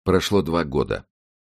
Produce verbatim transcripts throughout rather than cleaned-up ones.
Прошло два года.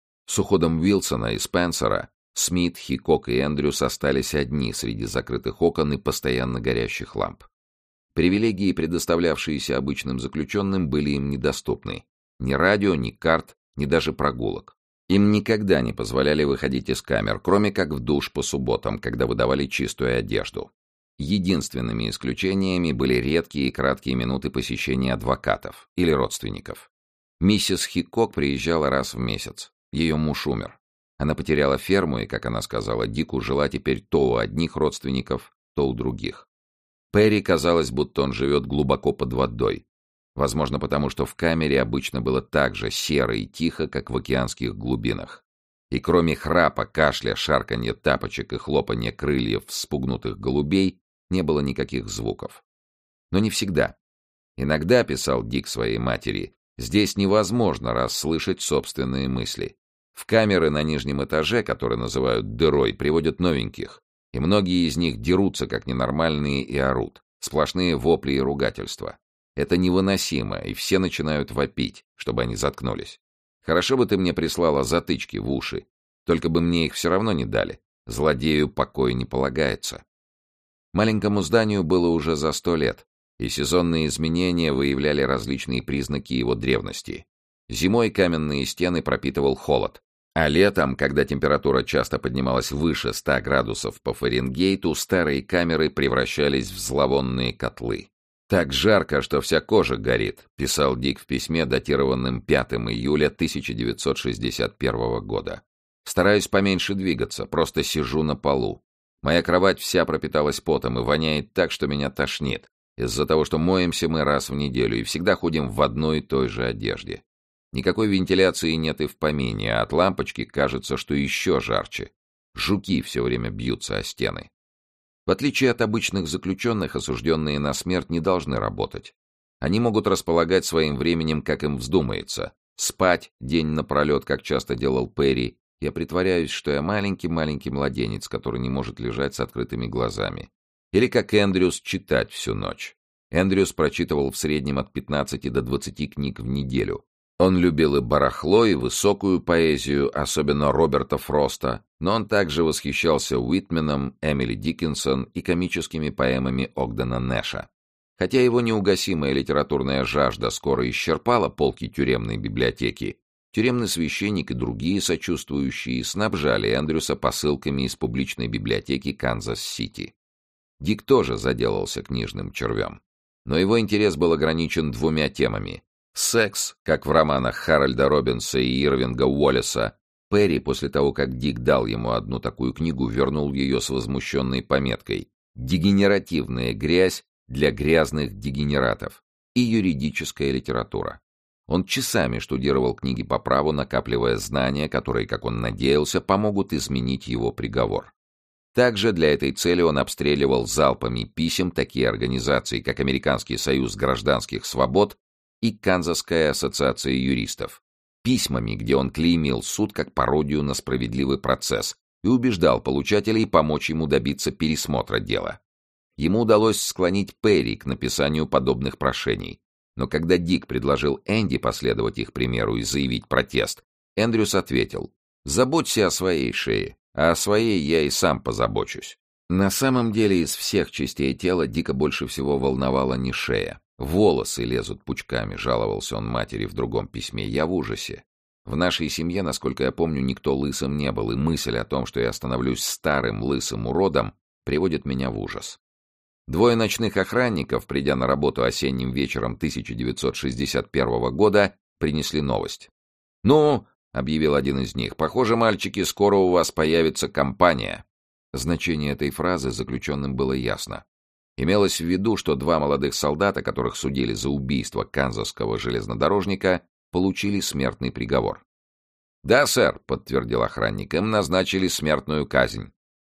С уходом Уилсона и Спенсера Смит, Хикок и Эндрюс остались одни среди закрытых окон и постоянно горящих ламп. Привилегии, предоставлявшиеся обычным заключенным, были им недоступны. Ни радио, ни карт, ни даже прогулок. Им никогда не позволяли выходить из камер, кроме как в душ по субботам, когда выдавали чистую одежду. Единственными исключениями были редкие и краткие минуты посещения адвокатов или родственников. Миссис Хикок приезжала раз в месяц. Ее муж умер. Она потеряла ферму и, как она сказала, Дику жила теперь то у одних родственников, то у других. Перри казалось, будто он живет глубоко под водой. Возможно, потому что в камере обычно было так же серо и тихо, как в океанских глубинах. И кроме храпа, кашля, шарканья тапочек и хлопанья крыльев вспугнутых голубей не было никаких звуков. Но не всегда. Иногда, писал Дик своей матери, здесь невозможно расслышать собственные мысли. В камеры на нижнем этаже, которые называют дырой, приводят новеньких, и многие из них дерутся как ненормальные и орут. Сплошные вопли и ругательства. Это невыносимо, и все начинают вопить, чтобы они заткнулись. Хорошо бы ты мне прислала затычки в уши, только бы мне их все равно не дали. Злодею покой не полагается. Маленькому зданию было уже за сто лет, и сезонные изменения выявляли различные признаки его древности. Зимой каменные стены пропитывал холод, а летом, когда температура часто поднималась выше ста градусов по Фаренгейту, старые камеры превращались в зловонные котлы. «Так жарко, что вся кожа горит», — писал Дик в письме, датированном пятого июля тысяча девятьсот шестьдесят первого года. «Стараюсь поменьше двигаться, просто сижу на полу. Моя кровать вся пропиталась потом и воняет так, что меня тошнит, из-за того, что моемся мы раз в неделю и всегда ходим в одной и той же одежде. Никакой вентиляции нет и в помине, а от лампочки кажется, что еще жарче. Жуки все время бьются о стены». В отличие от обычных заключенных, осужденные на смерть не должны работать. Они могут располагать своим временем, как им вздумается. Спать день напролет, как часто делал Перри. Я притворяюсь, что я маленький-маленький младенец, который не может лежать с открытыми глазами. Или как Эндрюс, читать всю ночь. Эндрюс прочитывал в среднем от пятнадцати до двадцати книг в неделю. Он любил и барахло, и высокую поэзию, особенно Роберта Фроста, но он также восхищался Уитменом, Эмили Диккенсон и комическими поэмами Огдена Нэша. Хотя его неугасимая литературная жажда скоро исчерпала полки тюремной библиотеки, тюремный священник и другие сочувствующие снабжали Эндрюса посылками из публичной библиотеки Канзас-Сити. Дик тоже заделался книжным червем. Но его интерес был ограничен двумя темами. Секс, как в романах Харальда Робинса и Ирвинга Уоллеса. Перри, после того, как Дик дал ему одну такую книгу, вернул ее с возмущенной пометкой «Дегенеративная грязь для грязных дегенератов» и юридическая литература. Он часами штудировал книги по праву, накапливая знания, которые, как он надеялся, помогут изменить его приговор. Также для этой цели он обстреливал залпами писем такие организации, как Американский союз гражданских свобод и Канзасская ассоциация юристов, письмами, где он клеймил суд как пародию на справедливый процесс и убеждал получателей помочь ему добиться пересмотра дела. Ему удалось склонить Перри к написанию подобных прошений, но когда Дик предложил Энди последовать их примеру и заявить протест, Эндрюс ответил: «Заботься о своей шее, а о своей я и сам позабочусь». На самом деле из всех частей тела Дика больше всего волновала не шея. «Волосы лезут пучками», — жаловался он матери в другом письме. «Я в ужасе. В нашей семье, насколько я помню, никто лысым не был, и мысль о том, что я становлюсь старым лысым уродом, приводит меня в ужас». Двое ночных охранников, придя на работу осенним вечером тысяча девятьсот шестьдесят первого года, принесли новость. «Ну», — объявил один из них, — «похоже, мальчики, скоро у вас появится компания». Значение этой фразы заключенным было ясно. Имелось в виду, что два молодых солдата, которых судили за убийство канзасского железнодорожника, получили смертный приговор. «Да, сэр», — подтвердил охранник, — «им назначили смертную казнь».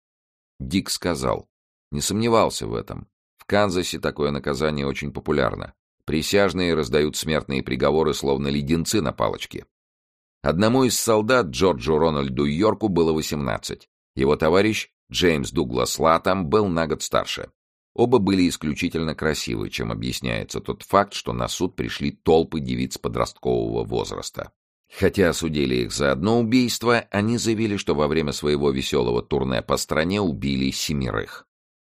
Дик сказал: «Не сомневался в этом. В Канзасе такое наказание очень популярно. Присяжные раздают смертные приговоры, словно леденцы на палочке». Одному из солдат, Джорджу Рональду Йорку, было восемнадцать. Его товарищ, Джеймс Дуглас Латам, был на год старше. Оба были исключительно красивы, чем объясняется тот факт, что на суд пришли толпы девиц подросткового возраста. Хотя осудили их за одно убийство, они заявили, что во время своего веселого турне по стране убили семерых.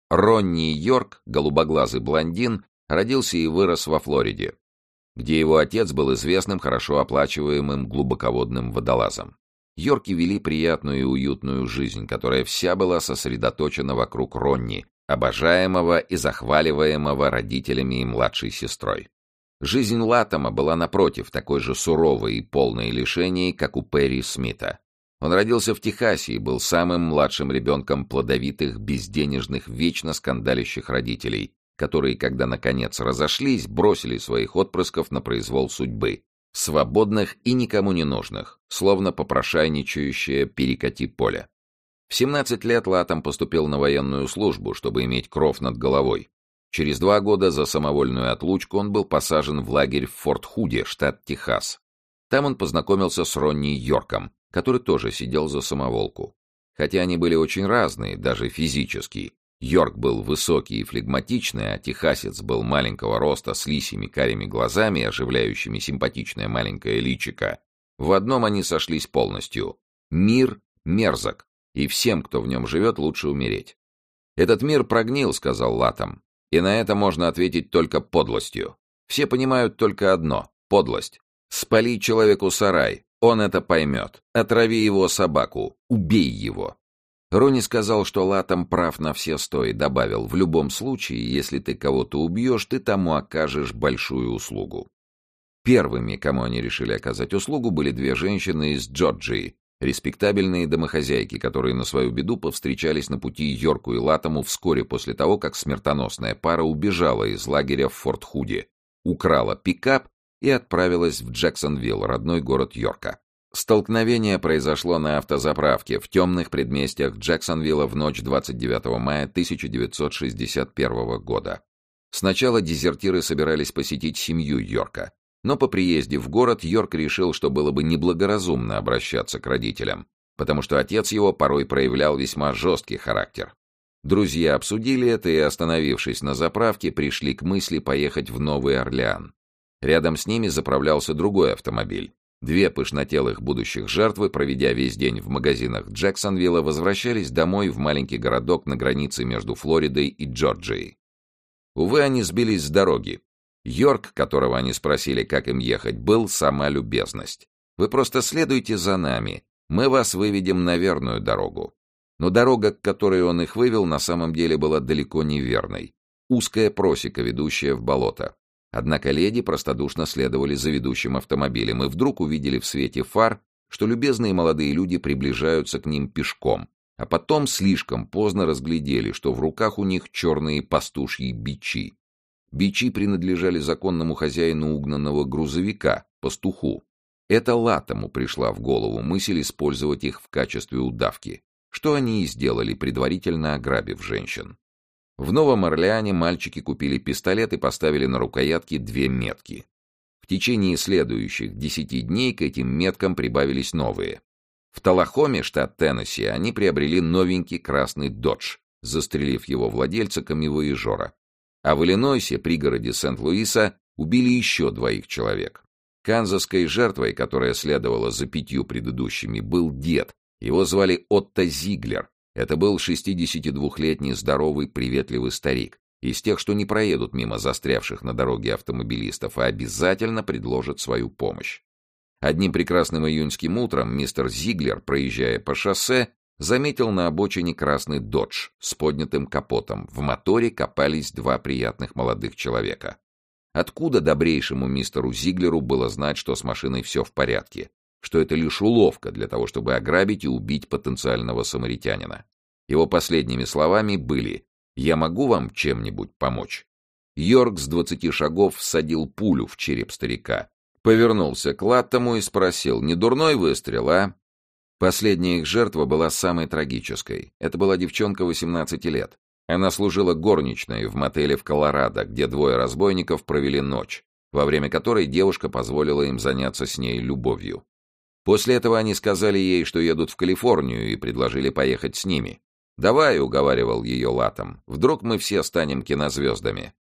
Ронни Йорк, голубоглазый блондин, родился и вырос во Флориде, где его отец был известным, хорошо оплачиваемым глубоководным водолазом. Йорки вели приятную и уютную жизнь, которая вся была сосредоточена вокруг Ронни, обожаемого и захваливаемого родителями и младшей сестрой. Жизнь Латтема была, напротив, такой же суровой и полной лишений, как у Перри Смита. Он родился в Техасе и был самым младшим ребенком плодовитых, безденежных, вечно скандалящих родителей, которые, когда наконец разошлись, бросили своих отпрысков на произвол судьбы, свободных и никому не нужных, словно попрошайничающее перекати поле. В семнадцать лет Латтем поступил на военную службу, чтобы иметь кров над головой. Через два года за самовольную отлучку он был посажен в лагерь в Форт-Худе, штат Техас. Там он познакомился с Ронни Йорком, который тоже сидел за самоволку. Хотя они были очень разные, даже физически. Йорк был высокий и флегматичный, а техасец был маленького роста с лисьими карими глазами, оживляющими симпатичное маленькое личико. В одном они сошлись полностью. Мир мерзок, и всем, кто в нем живет, лучше умереть. «Этот мир прогнил», — сказал Латтем. И на это можно ответить только подлостью. Все понимают только одно — подлость. Спали человеку сарай, он это поймет. Отрави его собаку, убей его. Ронни сказал, что Латтем прав на все сто, и добавил: в любом случае, если ты кого-то убьешь, ты тому окажешь большую услугу. Первыми, кому они решили оказать услугу, были две женщины из Джорджии, респектабельные домохозяйки, которые на свою беду повстречались на пути Йорку и Латтему вскоре после того, как смертоносная пара убежала из лагеря в Форт-Худе, украла пикап и отправилась в Джексонвилл, родной город Йорка. Столкновение произошло на автозаправке в темных предместьях Джексонвилла в ночь двадцать девятого мая тысяча девятьсот шестьдесят первого года. Сначала дезертиры собирались посетить семью Йорка. Но по приезде в город Йорк решил, что было бы неблагоразумно обращаться к родителям, потому что отец его порой проявлял весьма жесткий характер. Друзья обсудили это и, остановившись на заправке, пришли к мысли поехать в Новый Орлеан. Рядом с ними заправлялся другой автомобиль. Две пышнотелых будущих жертвы, проведя весь день в магазинах Джексонвилла, возвращались домой в маленький городок на границе между Флоридой и Джорджией. Увы, они сбились с дороги. Йорк, которого они спросили, как им ехать, был сама любезность. «Вы просто следуйте за нами, мы вас выведем на верную дорогу». Но дорога, к которой он их вывел, на самом деле была далеко не верной. Узкая просека, ведущая в болото. Однако леди простодушно следовали за ведущим автомобилем и вдруг увидели в свете фар, что любезные молодые люди приближаются к ним пешком, а потом слишком поздно разглядели, что в руках у них черные пастушьи бичи. Бичи принадлежали законному хозяину угнанного грузовика, пастуху. Это Латтему пришла в голову мысль использовать их в качестве удавки, что они и сделали, предварительно ограбив женщин. В Новом Орлеане мальчики купили пистолет и поставили на рукоятки две метки. В течение следующих десяти дней к этим меткам прибавились новые. В Талахоме, штат Теннесси, они приобрели новенький красный «Додж», застрелив его владельца камевояжера. А в Иллинойсе, пригороде Сент-Луиса, убили еще двоих человек. Канзасской жертвой, которая следовала за пятью предыдущими, был дед. Его звали Отто Зиглер. Это был шестидесятидвухлетний здоровый, приветливый старик, из тех, что не проедут мимо застрявших на дороге автомобилистов, а обязательно предложат свою помощь. Одним прекрасным июньским утром мистер Зиглер, проезжая по шоссе, заметил на обочине красный «Додж» с поднятым капотом. В моторе копались два приятных молодых человека. Откуда добрейшему мистеру Зиглеру было знать, что с машиной все в порядке, что это лишь уловка для того, чтобы ограбить и убить потенциального самаритянина? Его последними словами были: «Я могу вам чем-нибудь помочь?» Йорк с двадцати шагов всадил пулю в череп старика, повернулся к Латтему и спросил: «Не дурной выстрел, а?» Последняя их жертва была самой трагической. Это была девчонка восемнадцати лет. Она служила горничной в мотеле в Колорадо, где двое разбойников провели ночь, во время которой девушка позволила им заняться с ней любовью. После этого они сказали ей, что едут в Калифорнию, и предложили поехать с ними. «Давай», — уговаривал ее Латтем, — «вдруг мы все станем кинозвездами».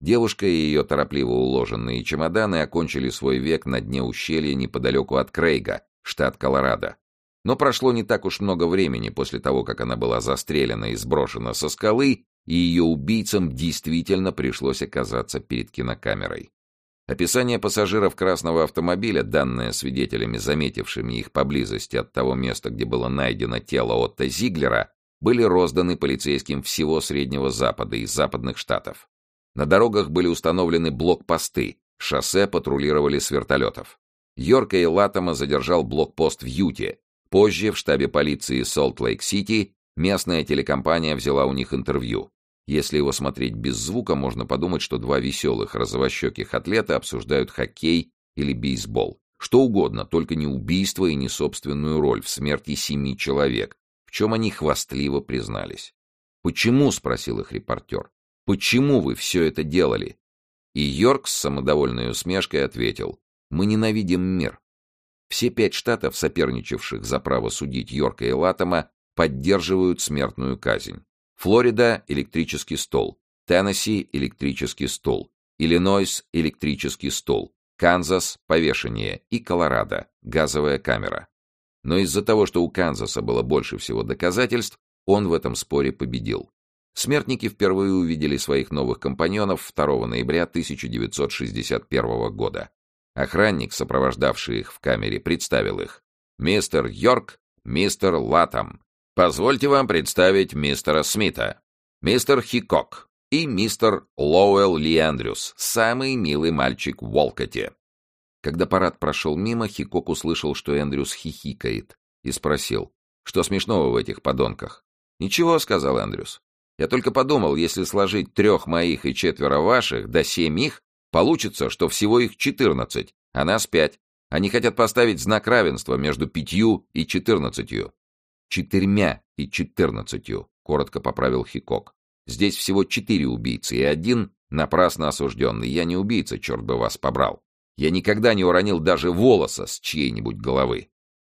Девушка и ее торопливо уложенные чемоданы окончили свой век на дне ущелья неподалеку от Крейга, штат Колорадо. Но прошло не так уж много времени после того, как она была застрелена и сброшена со скалы, и ее убийцам действительно пришлось оказаться перед кинокамерой. Описание пассажиров красного автомобиля, данное свидетелями, заметившими их поблизости от того места, где было найдено тело Отто Зиглера, были розданы полицейским всего Среднего Запада и западных штатов. На дорогах были установлены блокпосты, шоссе патрулировали с вертолетов. Йорка и Латтема задержал блокпост в Юте. Позже в штабе полиции Солт-Лейк-Сити местная телекомпания взяла у них интервью. Если его смотреть без звука, можно подумать, что два веселых розовощеких атлета обсуждают хоккей или бейсбол. Что угодно, только не убийство и не собственную роль в смерти семи человек, в чем они хвастливо признались. «Почему?» — спросил их репортер. «Почему вы все это делали?» И Йорк с самодовольной усмешкой ответил: «Мы ненавидим мир». Все пять штатов, соперничавших за право судить Йорка и Латтема, поддерживают смертную казнь. Флорида — электрический стол, Теннесси — электрический стол, Иллинойс — электрический стол, Канзас — повешение и Колорадо — газовая камера. Но из-за того, что у Канзаса было больше всего доказательств, он в этом споре победил. Смертники впервые увидели своих новых компаньонов второго ноября тысяча девятьсот шестьдесят первого года. Охранник, сопровождавший их в камере, представил их. «Мистер Йорк, мистер Латтем. Позвольте вам представить мистера Смита, мистер Хикок и мистер Лоуэлл Ли Эндрюс, самый милый мальчик в Уолкотте». Когда парад прошел мимо, Хикок услышал, что Эндрюс хихикает, и спросил: «Что смешного в этих подонках?» «Ничего», — сказал Эндрюс. «Я только подумал, если сложить трех моих и четверо ваших, да семь их, получится, что всего их четырнадцать, а нас пять. Они хотят поставить знак равенства между пятью и четырнадцатью». «Четырьмя и четырнадцатью», — коротко поправил Хикок. «Здесь всего четыре убийцы и один напрасно осужденный. Я не убийца, черт бы вас побрал. Я никогда не уронил даже волоса с чьей-нибудь головы».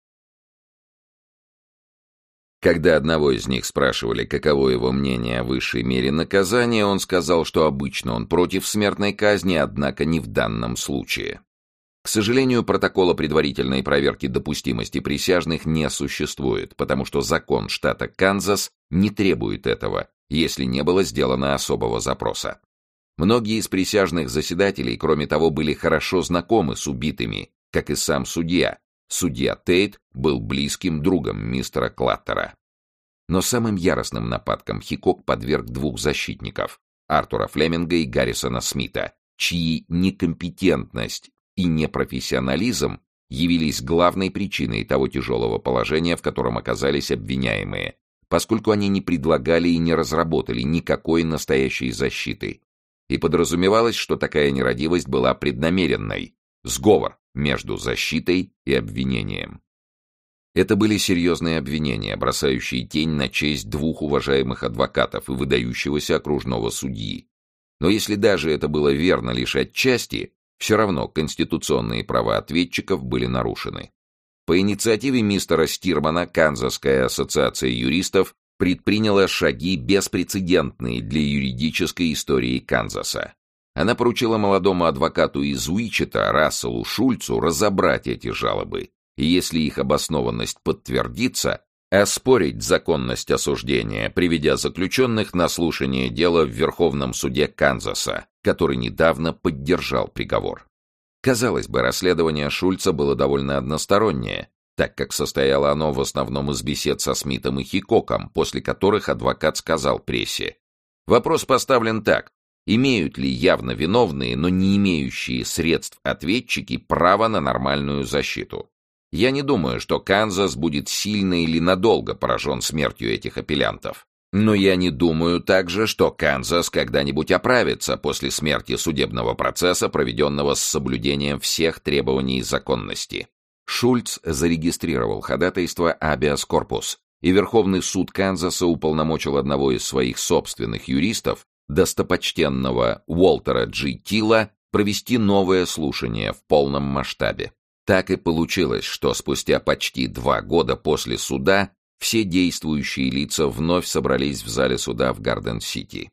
Когда одного из них спрашивали, каково его мнение о высшей мере наказания, он сказал, что обычно он против смертной казни, однако не в данном случае. К сожалению, протокола предварительной проверки допустимости присяжных не существует, потому что закон штата Канзас не требует этого, если не было сделано особого запроса. Многие из присяжных заседателей, кроме того, были хорошо знакомы с убитыми, как и сам судья. Судья Тейт был близким другом мистера Клаттера. Но самым яростным нападкам Хикок подверг двух защитников — Артура Флеминга и Гаррисона Смита, чьи некомпетентность и непрофессионализм явились главной причиной того тяжелого положения, в котором оказались обвиняемые, поскольку они не предлагали и не разработали никакой настоящей защиты. И подразумевалось, что такая нерадивость была преднамеренной, сговор между защитой и обвинением. Это были серьезные обвинения, бросающие тень на честь двух уважаемых адвокатов и выдающегося окружного судьи. Но если даже это было верно лишь отчасти, все равно конституционные права ответчиков были нарушены. По инициативе мистера Стирмана Канзасская ассоциация юристов предприняла шаги, беспрецедентные для юридической истории Канзаса. Она поручила молодому адвокату из Уичета, Расселу Шульцу, разобрать эти жалобы, и если их обоснованность подтвердится, оспорить законность осуждения, приведя заключенных на слушание дела в Верховном суде Канзаса, который недавно поддержал приговор. Казалось бы, расследование Шульца было довольно одностороннее, так как состояло оно в основном из бесед со Смитом и Хикоком, после которых адвокат сказал прессе: «Вопрос поставлен так. Имеют ли явно виновные, но не имеющие средств ответчики право на нормальную защиту? Я не думаю, что Канзас будет сильно или надолго поражен смертью этих апеллянтов. Но я не думаю также, что Канзас когда-нибудь оправится после смерти судебного процесса, проведенного с соблюдением всех требований законности». Шульц зарегистрировал ходатайство «Абиас корпус», и Верховный суд Канзаса уполномочил одного из своих собственных юристов, достопочтенного Уолтера Джи Тилла, провести новое слушание в полном масштабе. Так и получилось, что спустя почти два года после суда все действующие лица вновь собрались в зале суда в Гарден-Сити.